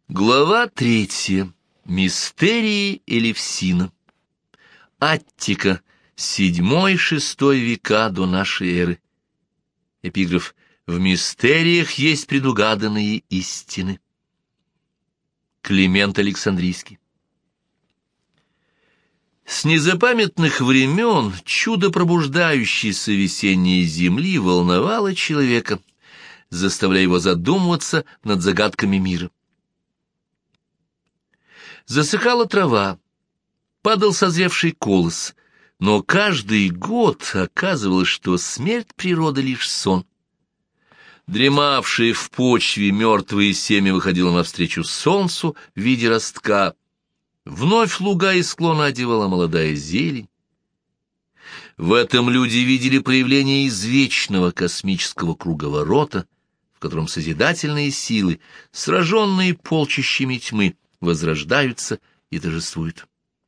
Глава 3. Мистерии Элевсина. Аттика. 7-6 века до нашей эры. Эпиграф. В мистериях есть предугаданные истины. Климент Александрийский. С незапамятных времен чудо пробуждающейся весенней земли волновало человека, заставляя его задумываться над загадками мира. Засыхала трава, падал созревший колос, но каждый год оказывалось, что смерть природы лишь сон. Дремавшее в почве мертвое семя выходило навстречу солнцу в виде ростка. Вновь луга и склоны одевала молодая зелень. В этом люди видели проявление извечного космического круговорота, в котором созидательные силы, сраженные полчищами тьмы, возрождаются и торжествуют.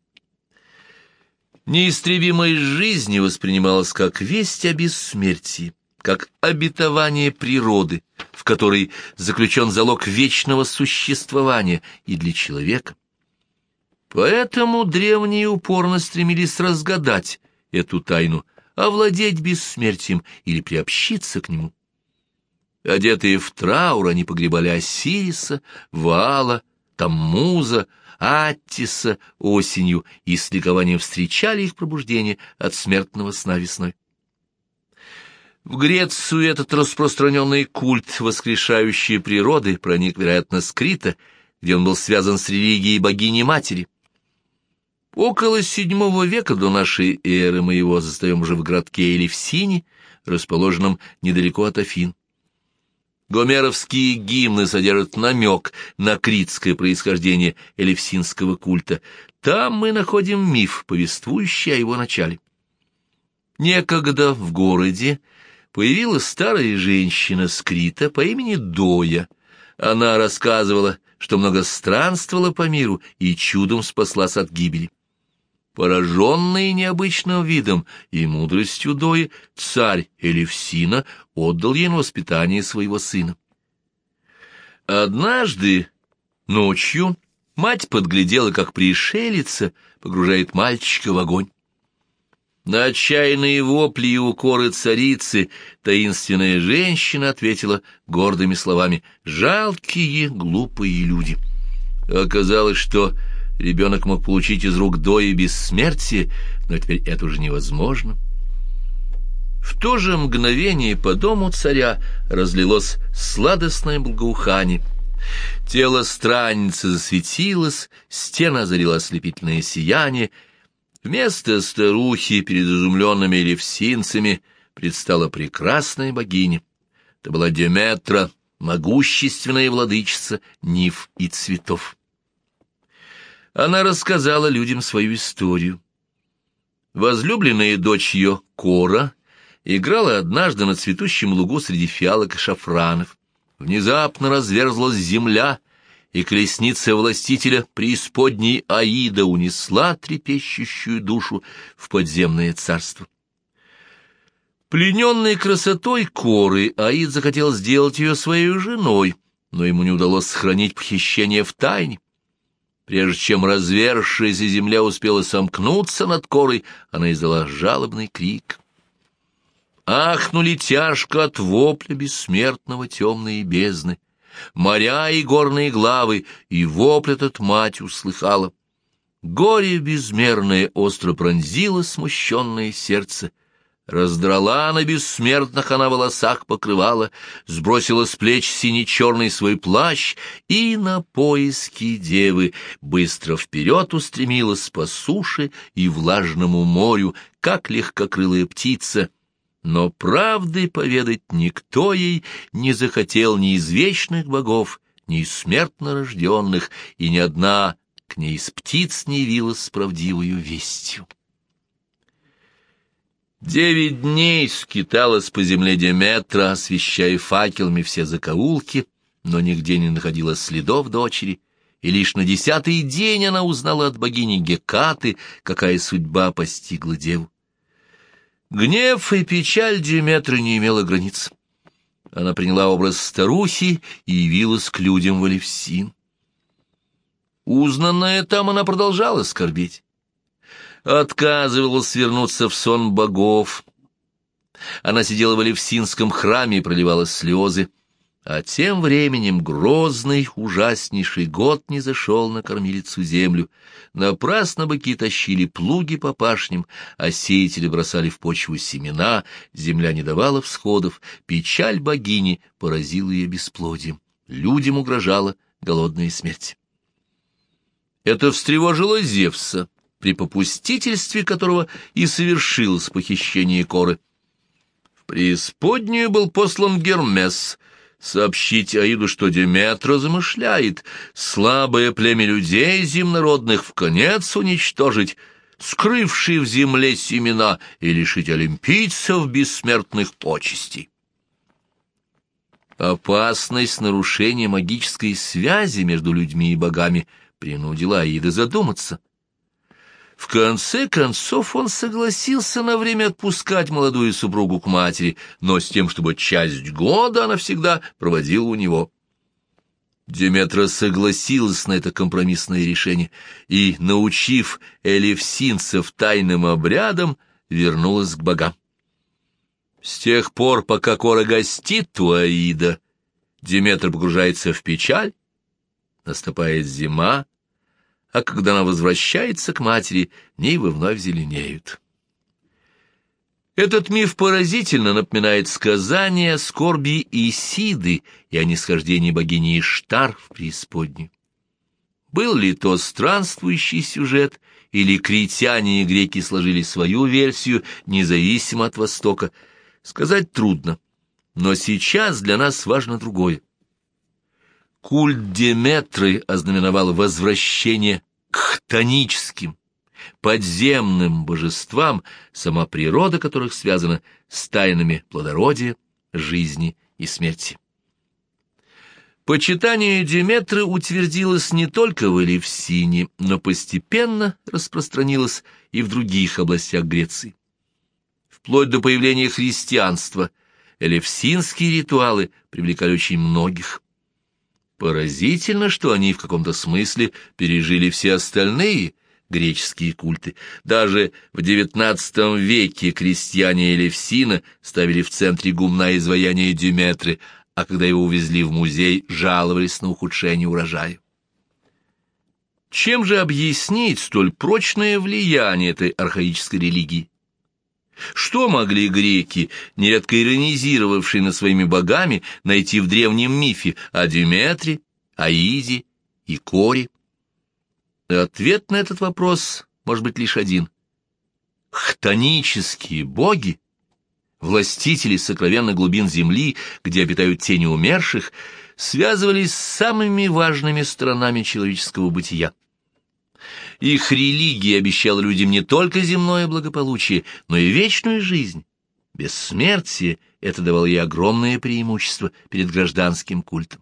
Неистребимость жизни воспринималась как весть о бессмертии, как обетование природы, в которой заключен залог вечного существования и для человека. Поэтому древние упорно стремились разгадать эту тайну, овладеть бессмертием или приобщиться к нему. Одетые в траур, они погребали Осириса, Ваала, Таммуза, Аттиса осенью и с ликованием встречали их пробуждение от смертного сна весной. В Грецию этот распространенный культ воскрешающей природы проник, вероятно, с Крита, где он был связан с религией богини-матери. Около VII века до нашей эры мы его застаем уже в городке Элевсине, расположенном недалеко от Афин. Гомеровские гимны содержат намек на критское происхождение элевсинского культа. Там мы находим миф, повествующий о его начале. Некогда в городе появилась старая женщина с Крита по имени Доя. Она рассказывала, что много странствовала по миру и чудом спаслась от гибели. Пораженный необычным видом и мудростью Дои, царь Элевсина отдал ей на воспитание своего сына. Однажды ночью мать подглядела, как пришелица погружает мальчика в огонь. На отчаянные вопли и укоры царицы таинственная женщина ответила гордыми словами: «Жалкие, глупые люди». Оказалось, что ребенок мог получить из рук Дои бессмертие, но теперь это уже невозможно. В то же мгновение по дому царя разлилось сладостное благоухание. Тело странницы засветилось, стена озарила ослепительное сияние. Вместо старухи перед изумленными элевсинцами предстала прекрасная богиня. Это была Деметра, могущественная владычица нив и цветов. Она рассказала людям свою историю. Возлюбленная дочь ее, Кора, играла однажды на цветущем лугу среди фиалок и шафранов. Внезапно разверзлась земля, и колесница властителя преисподней Аида унесла трепещущую душу в подземное царство. Плененной красотой Коры, Аид захотел сделать ее своей женой, но ему не удалось сохранить похищение в тайне. Прежде чем разверзшаяся земля успела сомкнуться над Корой, она издала жалобный крик. Ахнули тяжко от вопля бессмертного темные бездны. Моря и горные главы, и вопль этот мать услыхала. Горе безмерное остро пронзило смущенное сердце. Раздрала на бессмертных она волосах покрывала, сбросила с плеч сине-черный свой плащ и на поиски девы быстро вперед устремилась по суше и влажному морю, как легкокрылая птица. Но правды поведать никто ей не захотел ни из вечных богов, ни из смертно рожденных, и ни одна к ней из птиц не явилась с правдивою вестью. 9 дней скиталась по земле Деметра, освещая факелами все закоулки, но нигде не находила следов дочери, и лишь на 10-й день она узнала от богини Гекаты, какая судьба постигла деву. Гнев и печаль Деметры не имела границ. Она приняла образ старухи и явилась к людям в Элевсин. Узнанная там, она продолжала скорбеть. Отказывалась вернуться в сон богов. Она сидела в Элевсинском храме и проливала слезы. А тем временем грозный, ужаснейший год не зашел на кормилицу землю. Напрасно быки тащили плуги по пашням, а сеятели бросали в почву семена, земля не давала всходов, печаль богини поразила ее бесплодием. Людям угрожала голодная смерть. Это встревожило Зевса, при попустительстве которого и совершилось похищение Коры. В преисподнюю был послан Гермес сообщить Аиду, что Деметра замышляет слабое племя людей земнородных вконец уничтожить, скрывшие в земле семена, и лишить олимпийцев бессмертных почестей. Опасность нарушения магической связи между людьми и богами принудила Аида задуматься. В конце концов он согласился на время отпускать молодую супругу к матери, но с тем, чтобы часть года она всегда проводила у него. Деметра согласилась на это компромиссное решение и, научив элевсинцев тайным обрядам, вернулась к богам. С тех пор, пока Кора гостит у Аида, Деметра погружается в печаль, наступает зима, а когда она возвращается к матери, нивы вновь зеленеют. Этот миф поразительно напоминает сказания о скорби Исиды и о нисхождении богини Иштар в преисподнюю. Был ли то странствующий сюжет, или критяне и греки сложили свою версию, независимо от Востока, сказать трудно, но сейчас для нас важно другое. Культ Деметры ознаменовал возвращение к хтоническим, подземным божествам, сама природа которых связана с тайнами плодородия, жизни и смерти. Почитание Деметры утвердилось не только в Элевсине, но постепенно распространилось и в других областях Греции. Вплоть до появления христианства элевсинские ритуалы привлекали очень многих. Поразительно, что они в каком-то смысле пережили все остальные греческие культы. Даже в XIX веке крестьяне Элевсина ставили в центре гумна изваяние Деметры, а когда его увезли в музей, жаловались на ухудшение урожая. Чем же объяснить столь прочное влияние этой архаической религии? Что могли греки, нередко иронизировавшие над своими богами, найти в древнем мифе о Деметре, Аиде и Коре? Ответ на этот вопрос может быть лишь один. Хтонические боги, властители сокровенных глубин земли, где обитают тени умерших, связывались с самыми важными сторонами человеческого бытия. Их религия обещала людям не только земное благополучие, но и вечную жизнь. Бессмертие — это давало ей огромное преимущество перед гражданским культом.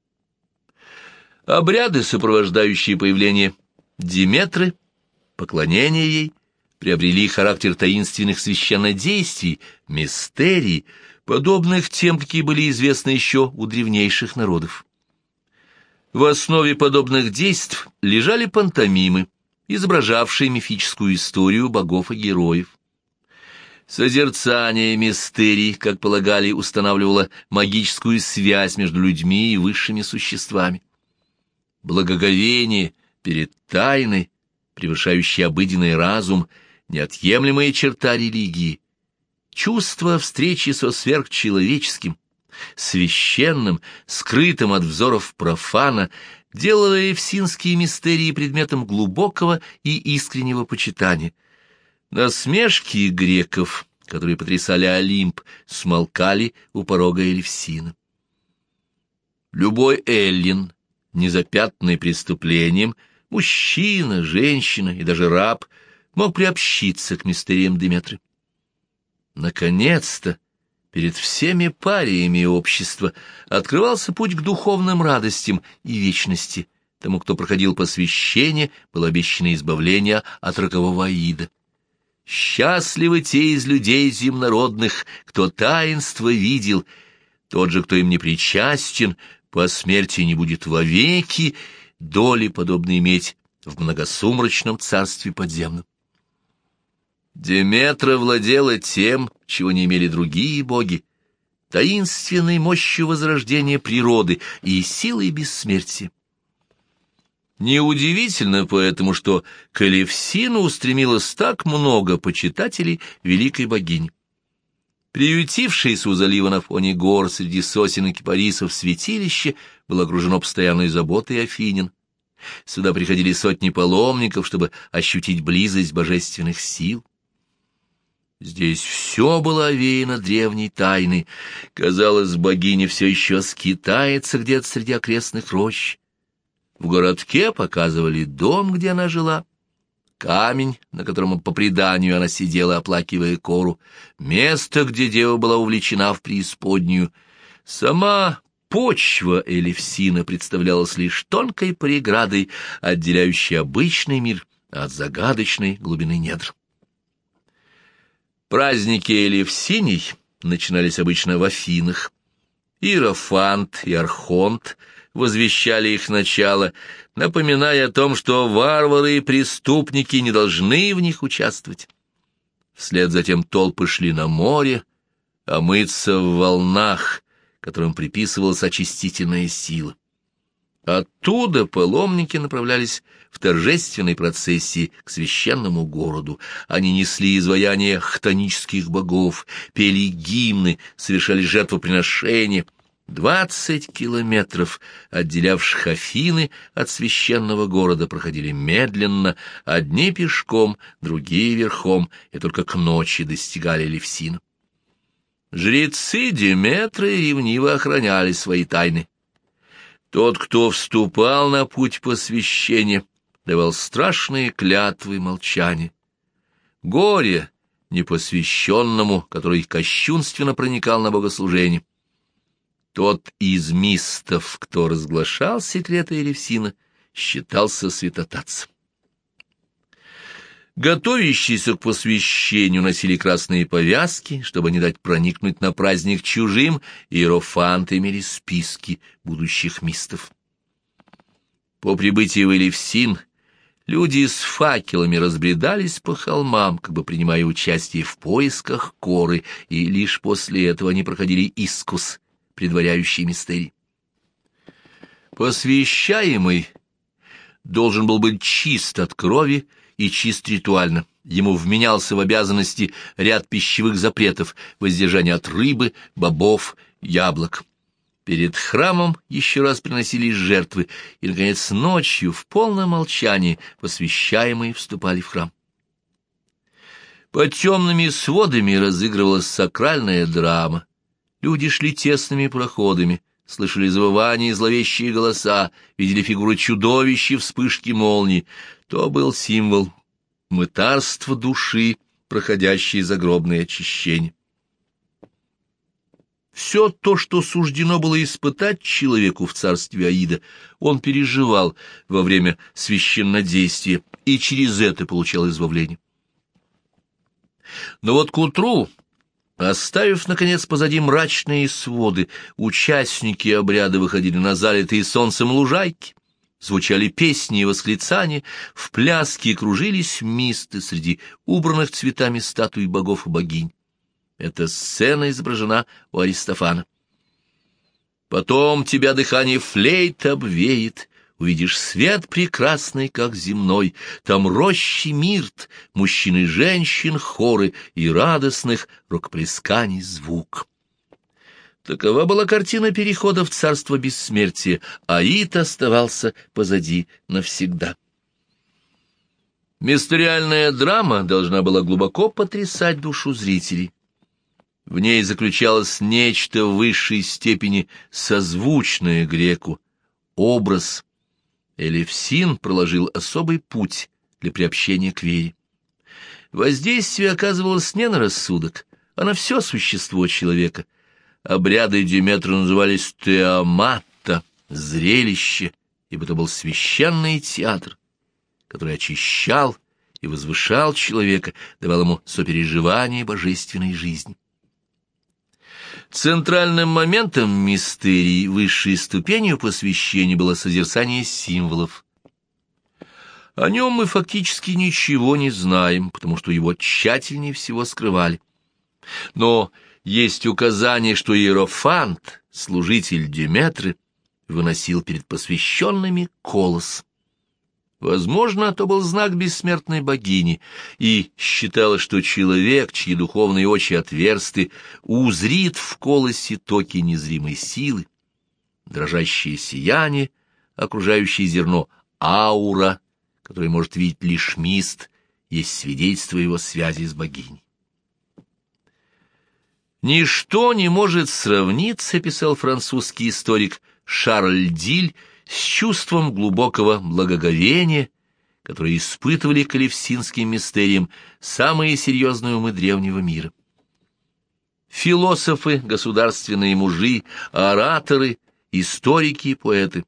Обряды, сопровождающие появление Деметры, поклонение ей, приобрели характер таинственных священнодействий, мистерий, подобных тем, какие были известны еще у древнейших народов. В основе подобных действий лежали пантомимы, изображавшие мифическую историю богов и героев. Созерцание мистерий, как полагали, устанавливало магическую связь между людьми и высшими существами. Благоговение перед тайной, превышающей обыденный разум, неотъемлемая черта религии. Чувство встречи со сверхчеловеческим, священным, скрытым от взоров профана, делало элевсинские мистерии предметом глубокого и искреннего почитания. Насмешки греков, которые потрясали Олимп, смолкали у порога Элевсина. Любой эллин, незапятнанный преступлением, мужчина, женщина и даже раб, мог приобщиться к мистериям Деметры. Наконец-то, перед всеми париями общества открывался путь к духовным радостям и вечности. Тому, кто проходил посвящение, было обещано избавление от рокового Аида. Счастливы те из людей земнородных, кто таинство видел, тот же, кто им не причастен, по смерти не будет вовеки, доли, подобно иметь в многосумрачном царстве подземном. Деметра владела тем, чего не имели другие боги, таинственной мощью возрождения природы и силой бессмертия. Неудивительно поэтому, что к Элевсину устремилось так много почитателей великой богини. Приютившееся у залива на фоне гор среди сосен и кипарисов святилище было окружено постоянной заботой афинян. Сюда приходили сотни паломников, чтобы ощутить близость божественных сил. Здесь все было овеяно древней тайной. Казалось, богиня все еще скитается где-то среди окрестных рощ. В городке показывали дом, где она жила, камень, на котором по преданию она сидела, оплакивая Кору, место, где дева была увлечена в преисподнюю. Сама почва Элевсина представлялась лишь тонкой преградой, отделяющей обычный мир от загадочной глубины недр. Праздники Элевсиний начинались обычно в Афинах. Иерофант и Архонт возвещали их начало, напоминая о том, что варвары и преступники не должны в них участвовать. Вслед затем толпы шли на море, а мыться в волнах, которым приписывалась очистительная сила. Оттуда паломники направлялись в торжественной процессии к священному городу. Они несли изваяния хтонических богов, пели гимны, совершали жертвоприношения. 20 километров, отделявших Афины от священного города, проходили медленно, одни пешком, другие верхом, и только к ночи достигали Элевсина. Жрецы Деметры ревниво охраняли свои тайны. Тот, кто вступал на путь посвящения, давал страшные клятвы молчания. Горе непосвященному, который кощунственно проникал на богослужение. Тот из мистов, кто разглашал секреты Элевсина, считался святотатцем. Готовящиеся к посвящению носили красные повязки, чтобы не дать проникнуть на праздник чужим, иерофанты имели списки будущих мистов. По прибытии в Элевсин люди с факелами разбредались по холмам, как бы принимая участие в поисках Коры, и лишь после этого они проходили искус, предваряющий мистерий. Посвящаемый должен был быть чист от крови и чист ритуально. Ему вменялся в обязанности ряд пищевых запретов, воздержание от рыбы, бобов, яблок. Перед храмом еще раз приносились жертвы, и, наконец, ночью в полном молчании посвящаемые вступали в храм. Под темными сводами разыгрывалась сакральная драма. Люди шли тесными проходами, слышали завывания и зловещие голоса, видели фигуры чудовищ и вспышки молний. То был символ мытарства души, проходящей загробное очищение. Все то, что суждено было испытать человеку в царстве Аида, он переживал во время священнодействия и через это получал избавление. Но вот к утру, оставив, наконец, позади мрачные своды, участники обряда выходили на залитые солнцем лужайки, звучали песни и восклицания, в пляске кружились мисты среди убранных цветами статуй богов и богинь. Эта сцена изображена у Аристофана. «Потом тебя дыхание флейт обвеет, увидишь свет прекрасный, как земной, там рощи мирт, мужчин и женщин хоры и радостных рукоплесканий звук». Такова была картина перехода в царство бессмертия. Аид оставался позади навсегда. Мистериальная драма должна была глубоко потрясать душу зрителей. В ней заключалось нечто в высшей степени созвучное греку, образ. Элевсин проложил особый путь для приобщения к вере. Воздействие оказывалось не на рассудок, а на все существо человека. Обряды Деметры назывались теомата, зрелище, ибо это был священный театр, который очищал и возвышал человека, давал ему сопереживание божественной жизни. Центральным моментом мистерий, высшей ступенью посвящения, было созерцание символов. О нем мы фактически ничего не знаем, потому что его тщательнее всего скрывали. Но есть указание, что Иерофант, служитель Деметры, выносил перед посвященными колос. Возможно, то был знак бессмертной богини, и считалось, что человек, чьи духовные очи отверсты, узрит в колосе токи незримой силы, дрожащее сияние, окружающее зерно, аура, которое может видеть лишь мист, есть свидетельство его связи с богиней. «Ничто не может сравниться», — писал французский историк Шарль Диль, с чувством глубокого благоговения, которое испытывали к элевсинским мистериям самые серьезные умы древнего мира. Философы, государственные мужи, ораторы, историки и поэты.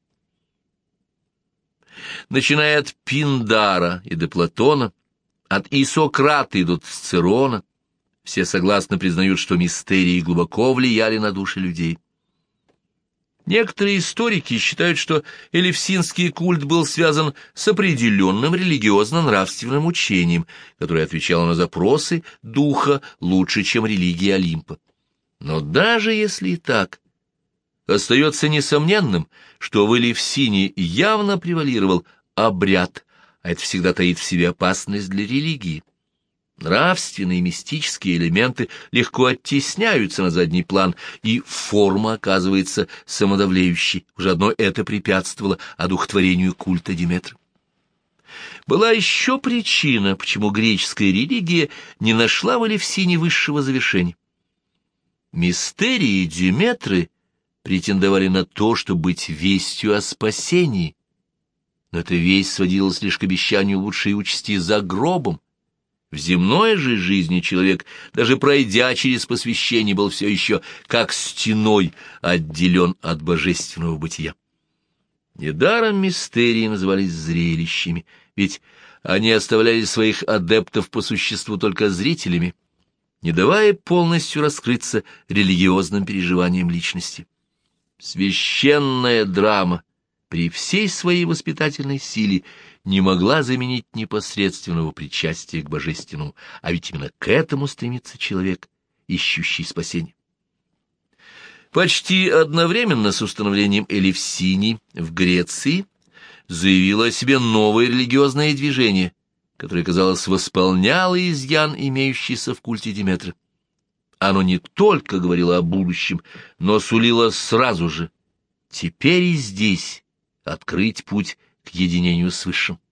Начиная от Пиндара и до Платона, от Исократа и до Цицерона, все согласно признают, что мистерии глубоко влияли на души людей. Некоторые историки считают, что элевсинский культ был связан с определенным религиозно-нравственным учением, которое отвечало на запросы духа лучше, чем религия Олимпа. Но даже если и так, остается несомненным, что в Элевсине явно превалировал обряд, а это всегда таит в себе опасность для религии. Нравственные и мистические элементы легко оттесняются на задний план, и форма оказывается самодовлеющей. Уже одно это препятствовало одухотворению культа Деметры. Была еще причина, почему греческая религия не нашла в Элевсине высшего завершения. Мистерии Деметры претендовали на то, чтобы быть вестью о спасении, но эта весть сводилась лишь к обещанию лучшей участи за гробом. В земной же жизни человек, даже пройдя через посвящение, был все еще как стеной отделен от божественного бытия. Недаром мистерии назывались зрелищами, ведь они оставляли своих адептов по существу только зрителями, не давая полностью раскрыться религиозным переживаниям личности. Священная драма при всей своей воспитательной силе не могла заменить непосредственного причастия к божественному, а ведь именно к этому стремится человек, ищущий спасение. Почти одновременно с установлением Элевсинии в Греции заявило о себе новое религиозное движение, которое, казалось, восполняло изъян, имеющийся в культе Деметры. Оно не только говорило о будущем, но сулило сразу же, теперь и здесь, открыть путь к единению с Высшим.